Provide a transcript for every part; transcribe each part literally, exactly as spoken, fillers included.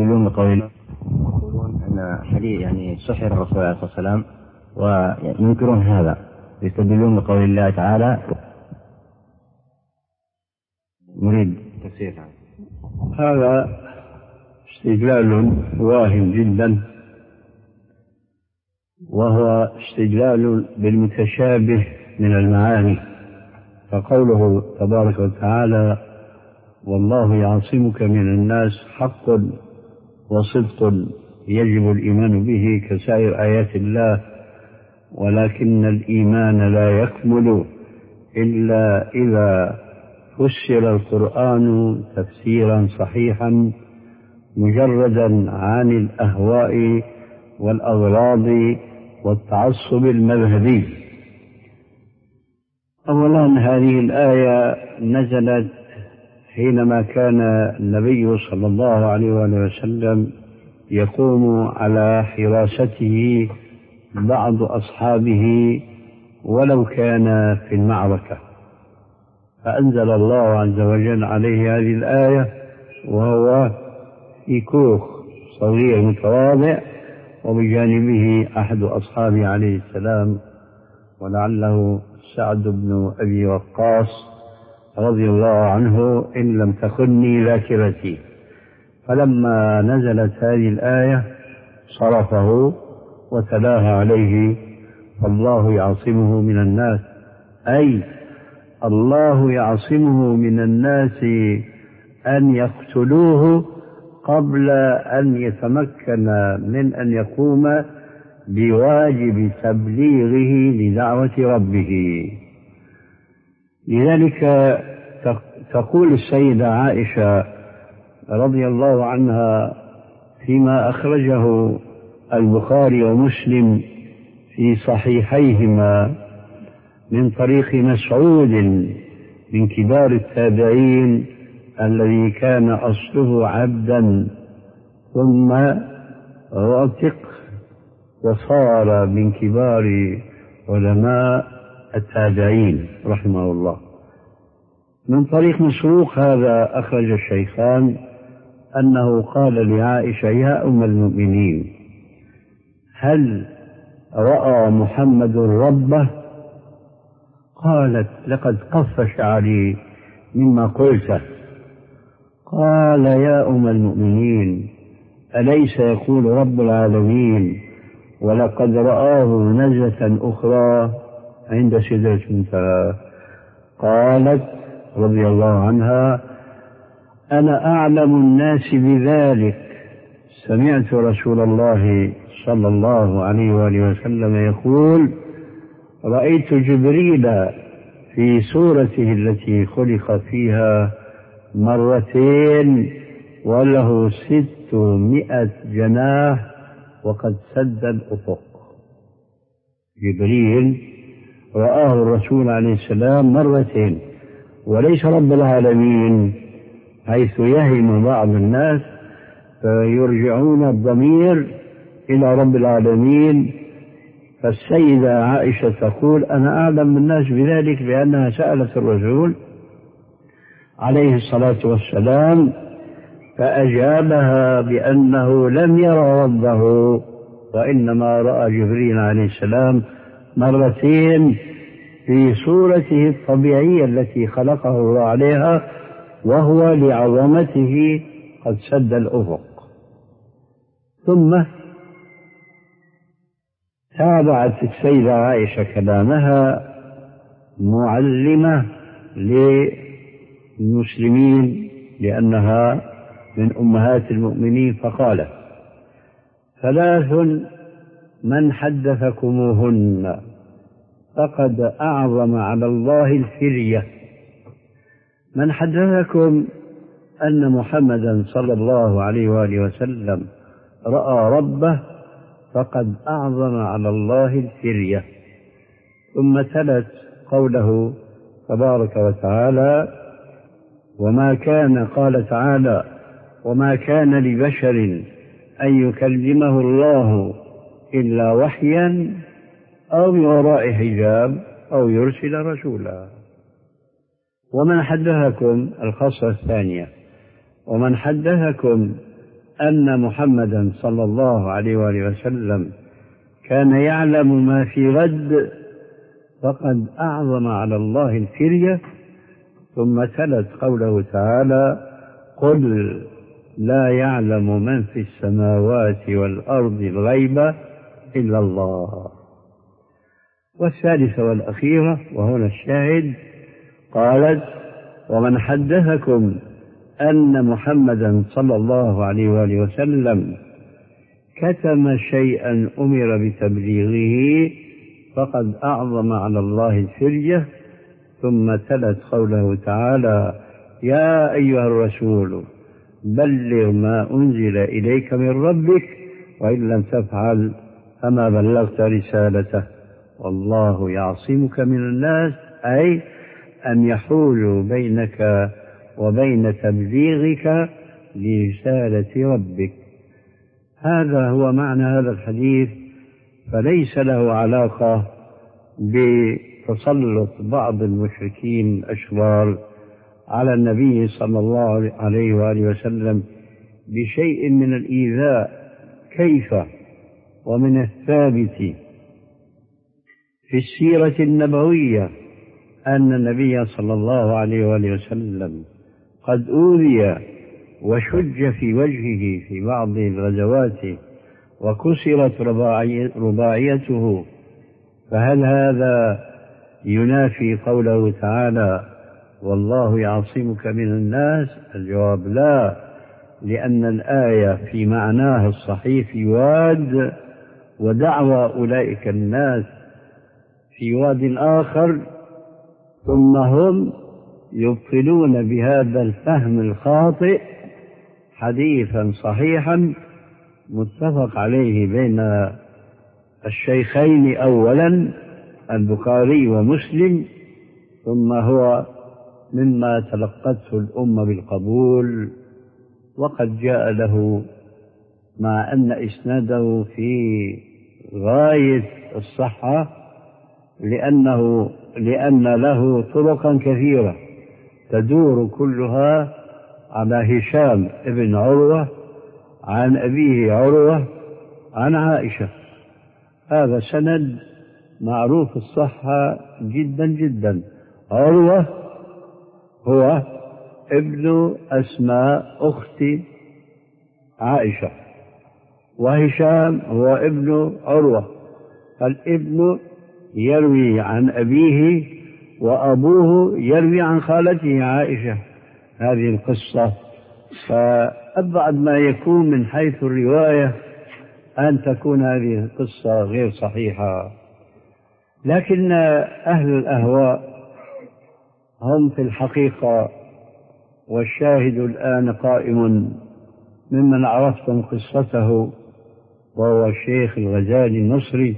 يستدلون بقول يقولون أن حديث يعني سحر الرسول عليه الصلاة والسلام وينكرون هذا، يستدلون بقول الله تعالى. نريد تفسير هذا استدلال واهٍ جدا، وهو استدلال بالمتشابه من المعاني. فقوله تبارك وتعالى والله يعصمك من الناس حق وصدق يجب الإيمان به كسائر آيات الله، ولكن الإيمان لا يكمل إلا إذا فسر القرآن تفسيرا صحيحا مجردا عن الأهواء والأغراض والتعصب المذهبي. أولا هذه الآية نزلت حينما كان النبي صلى الله عليه وسلم يقوم على حراسته بعض أصحابه ولو كان في المعركة، فأنزل الله عز وجل عليه هذه الآية وهو في كوخ صغير متواضع وبجانبه أحد أصحابه عليه السلام، ولعله سعد بن أبي وقاص رضي الله عنه إن لم تخني ذاكرتي. فلما نزلت هذه الآية صرفه وتلاها عليه الله يعصمه من الناس، أي الله يعصمه من الناس أن يقتلوه قبل أن يتمكن من أن يقوم بواجب تبليغه لدعوة ربه. لذلك تقول السيدة عائشة رضي الله عنها فيما أخرجه البخاري ومسلم في صحيحيهما من طريق مسعود من كبار التابعين الذي كان أصله عبدا ثم رتق وصار من كبار علماء التابعين رحمه الله. من طريق مسروق هذا أخرج الشيخان أنه قال لعائشة يا أم المؤمنين هل رأى محمد ربه؟ قالت لقد قف شعري مما قلته. قال يا أم المؤمنين أليس يقول رب العالمين ولقد رآه نزلة أخرى عند سدرة المنتهى؟ قالت رضي الله عنها أنا أعلم الناس بذلك، سمعت رسول الله صلى الله عليه وآله وسلم يقول رأيت جبريل في صورته التي خلق فيها مرتين وله ستمائة جناح وقد سد الأفق. جبريل رآه الرسول عليه السلام مرتين، وليس رب العالمين، حيث يهم بعض الناس فيرجعون الضمير إلى رب العالمين. فالسيدة عائشة تقول أنا أعلم الناس بذلك لأنها سألت الرسول عليه الصلاة والسلام فأجابها بأنه لم يرى ربه، وإنما رأى جبريل عليه السلام مرتين في صورته الطبيعية التي خلقه الله عليها، وهو لعظمته قد سد الأفق. ثم تابعت السيدة عائشة كلامها معلمة للمسلمين لأنها من أمهات المؤمنين، فقالت ثلاث من حدثكموهن فقد أعظم على الله الفرية. من حدثكم أن محمدا صلى الله عليه وآله وسلم رأى ربه فقد أعظم على الله الفرية. ثم تلت قوله تبارك وتعالى وما كان قال تعالى وما كان لبشر أن يكلمه الله إلا وحيا أو من وراء حجاب أو يرسل رسولا. ومن حدثكم الخاصة الثانية ومن حدثكم أن محمدا صلى الله عليه وآله وسلم كان يعلم ما في غد فقد أعظم على الله الفرية. ثم تلت قوله تعالى: قل لا يعلم من في السماوات والأرض الغيب إلا الله. والثالثة والأخيرة وهنا الشاهد، قالت: ومن حدثكم أن محمدا صلى الله عليه وآله وسلم كتم شيئا أمر بتبليغه فقد أعظم على الله الفرية. ثم تلت قوله تعالى: يا أيها الرسول بلغ ما أنزل إليك من ربك وإن لم تفعل فما بلغت رسالته والله يعصمك من الناس، أي أن يحول بينك وبين تبليغك لرسالة ربك. هذا هو معنى هذا الحديث، فليس له علاقة بتسلط بعض المشركين الأشرار على النبي صلى الله عليه وآله وسلم بشيء من الإيذاء. كيف؟ ومن الثابت في السيرة النبوية أن النبي صلى الله عليه وآله وسلم قد أوذي وشج في وجهه في بعض الغزوات وكسرت رباعيته، فهل هذا ينافي قوله تعالى: والله يعصمك من الناس؟ الجواب لا، لأن الآية في معناها الصحيح في واد، ودعوى أولئك الناس في واد آخر، ثم هم يبطلون بهذا الفهم الخاطئ حديثا صحيحا متفق عليه بين الشيخين أولا البخاري ومسلم، ثم هو مما تلقته الأمة بالقبول، وقد جاء له مع أن إسناده في غاية الصحة لأنه لأن له طرقا كثيرة تدور كلها على هشام ابن عروة عن أبيه عروة عن عائشة. هذا سند معروف الصحة جدا جدا. عروة هو ابن أسماء أخت عائشة، وهشام هو ابن عروة، فالابن يروي عن أبيه وأبوه يروي عن خالته عائشة. هذه القصة فأبعد ما يكون من حيث الرواية أن تكون هذه القصة غير صحيحة. لكن أهل الأهواء هم في الحقيقة، والشاهد الآن قائم ممن عرفتم قصته وهو الشيخ الغزالي المصري،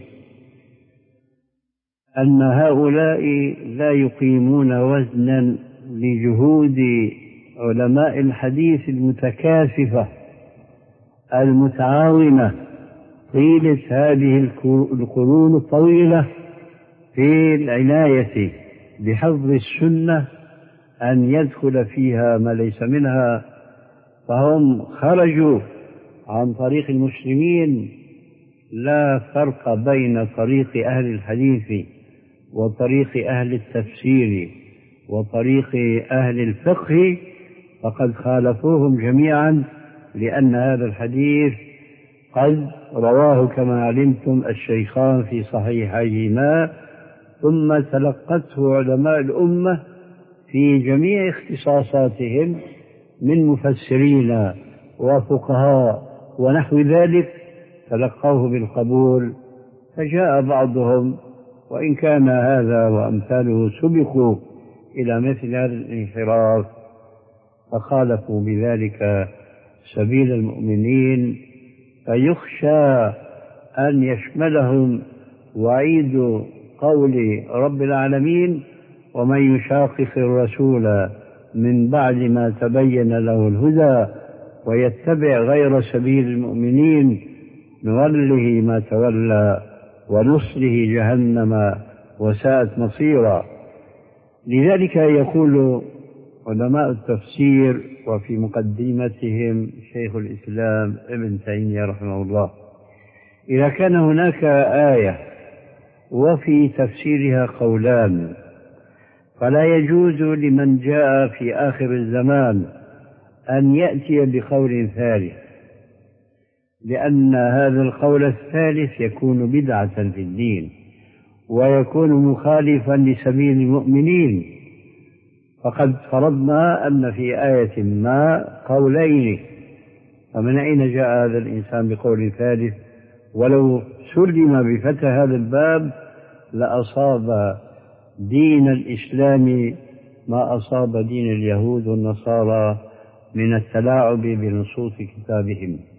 أن هؤلاء لا يقيمون وزنا لجهود علماء الحديث المتكاثفة المتعاونة طيلة هذه القرون الطويلة في العناية بحفظ السنة أن يدخل فيها ما ليس منها، فهم خرجوا عن طريق المسلمين. لا فرق بين طريق أهل الحديث وطريق أهل التفسير وطريق أهل الفقه، فقد خالفوهم جميعا، لأن هذا الحديث قد رواه كما علمتم الشيخان في صحيحيهما، ثم تلقته علماء الأمة في جميع اختصاصاتهم من مفسرين وفقهاء ونحو ذلك، تلقوه بالقبول. فجاء بعضهم وإن كان هذا وأمثاله سبقوا إلى مثل هذا الانحراف فخالفوا بذلك سبيل المؤمنين، فيخشى أن يشملهم وعيد قول رب العالمين: ومن يشاقق الرسول من بعد ما تبين له الهدى ويتبع غير سبيل المؤمنين نوله ما تولى ونصله جهنم وساءت مصيرا. لذلك يقول علماء التفسير وفي مقدمتهم شيخ الإسلام ابن تيمية رحمه الله: إذا كان هناك آية وفي تفسيرها قولان فلا يجوز لمن جاء في آخر الزمان أن يأتي بقول ثالث، لأن هذا القول الثالث يكون بدعة في الدين ويكون مخالفا لسبيل المؤمنين. فقد فرضنا أن في آية ما قولين، فمن أين جاء هذا الإنسان بقول ثالث؟ ولو سلم بفتح هذا الباب لأصاب دين الإسلام ما أصاب دين اليهود والنصارى من التلاعب بنصوص كتابهم.